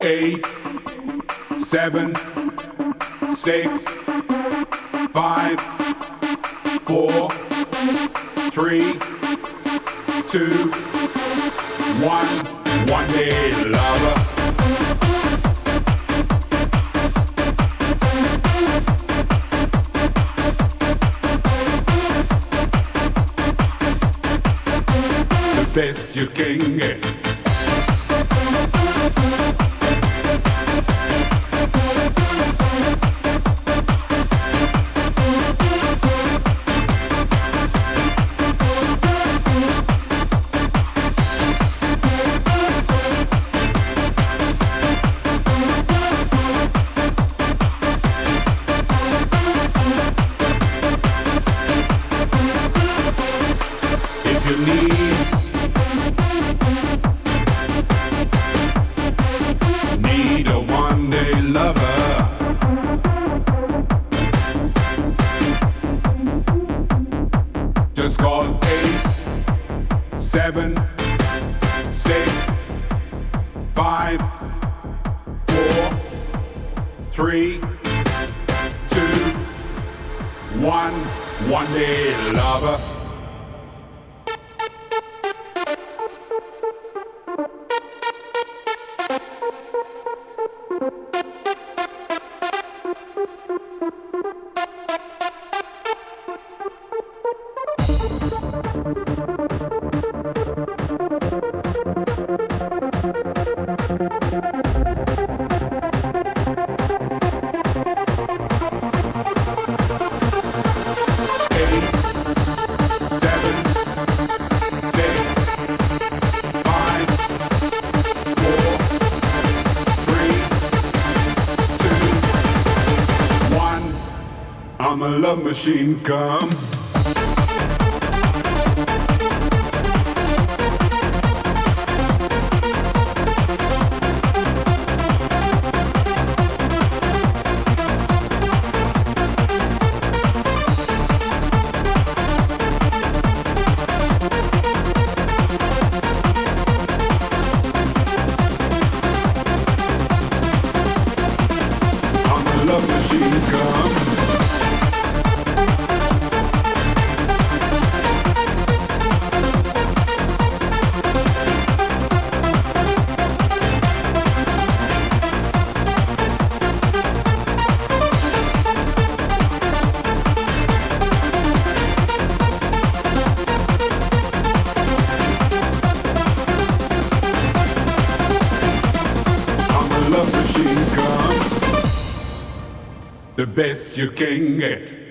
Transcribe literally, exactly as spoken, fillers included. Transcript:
eight, seven, six, five, four, three, two, one. One day lover. The best you can get. Seven, six, five, four, three, two, one. One day lover. I'm a love machine, come. I'm a love machine, come. Love machine come, the best you can get.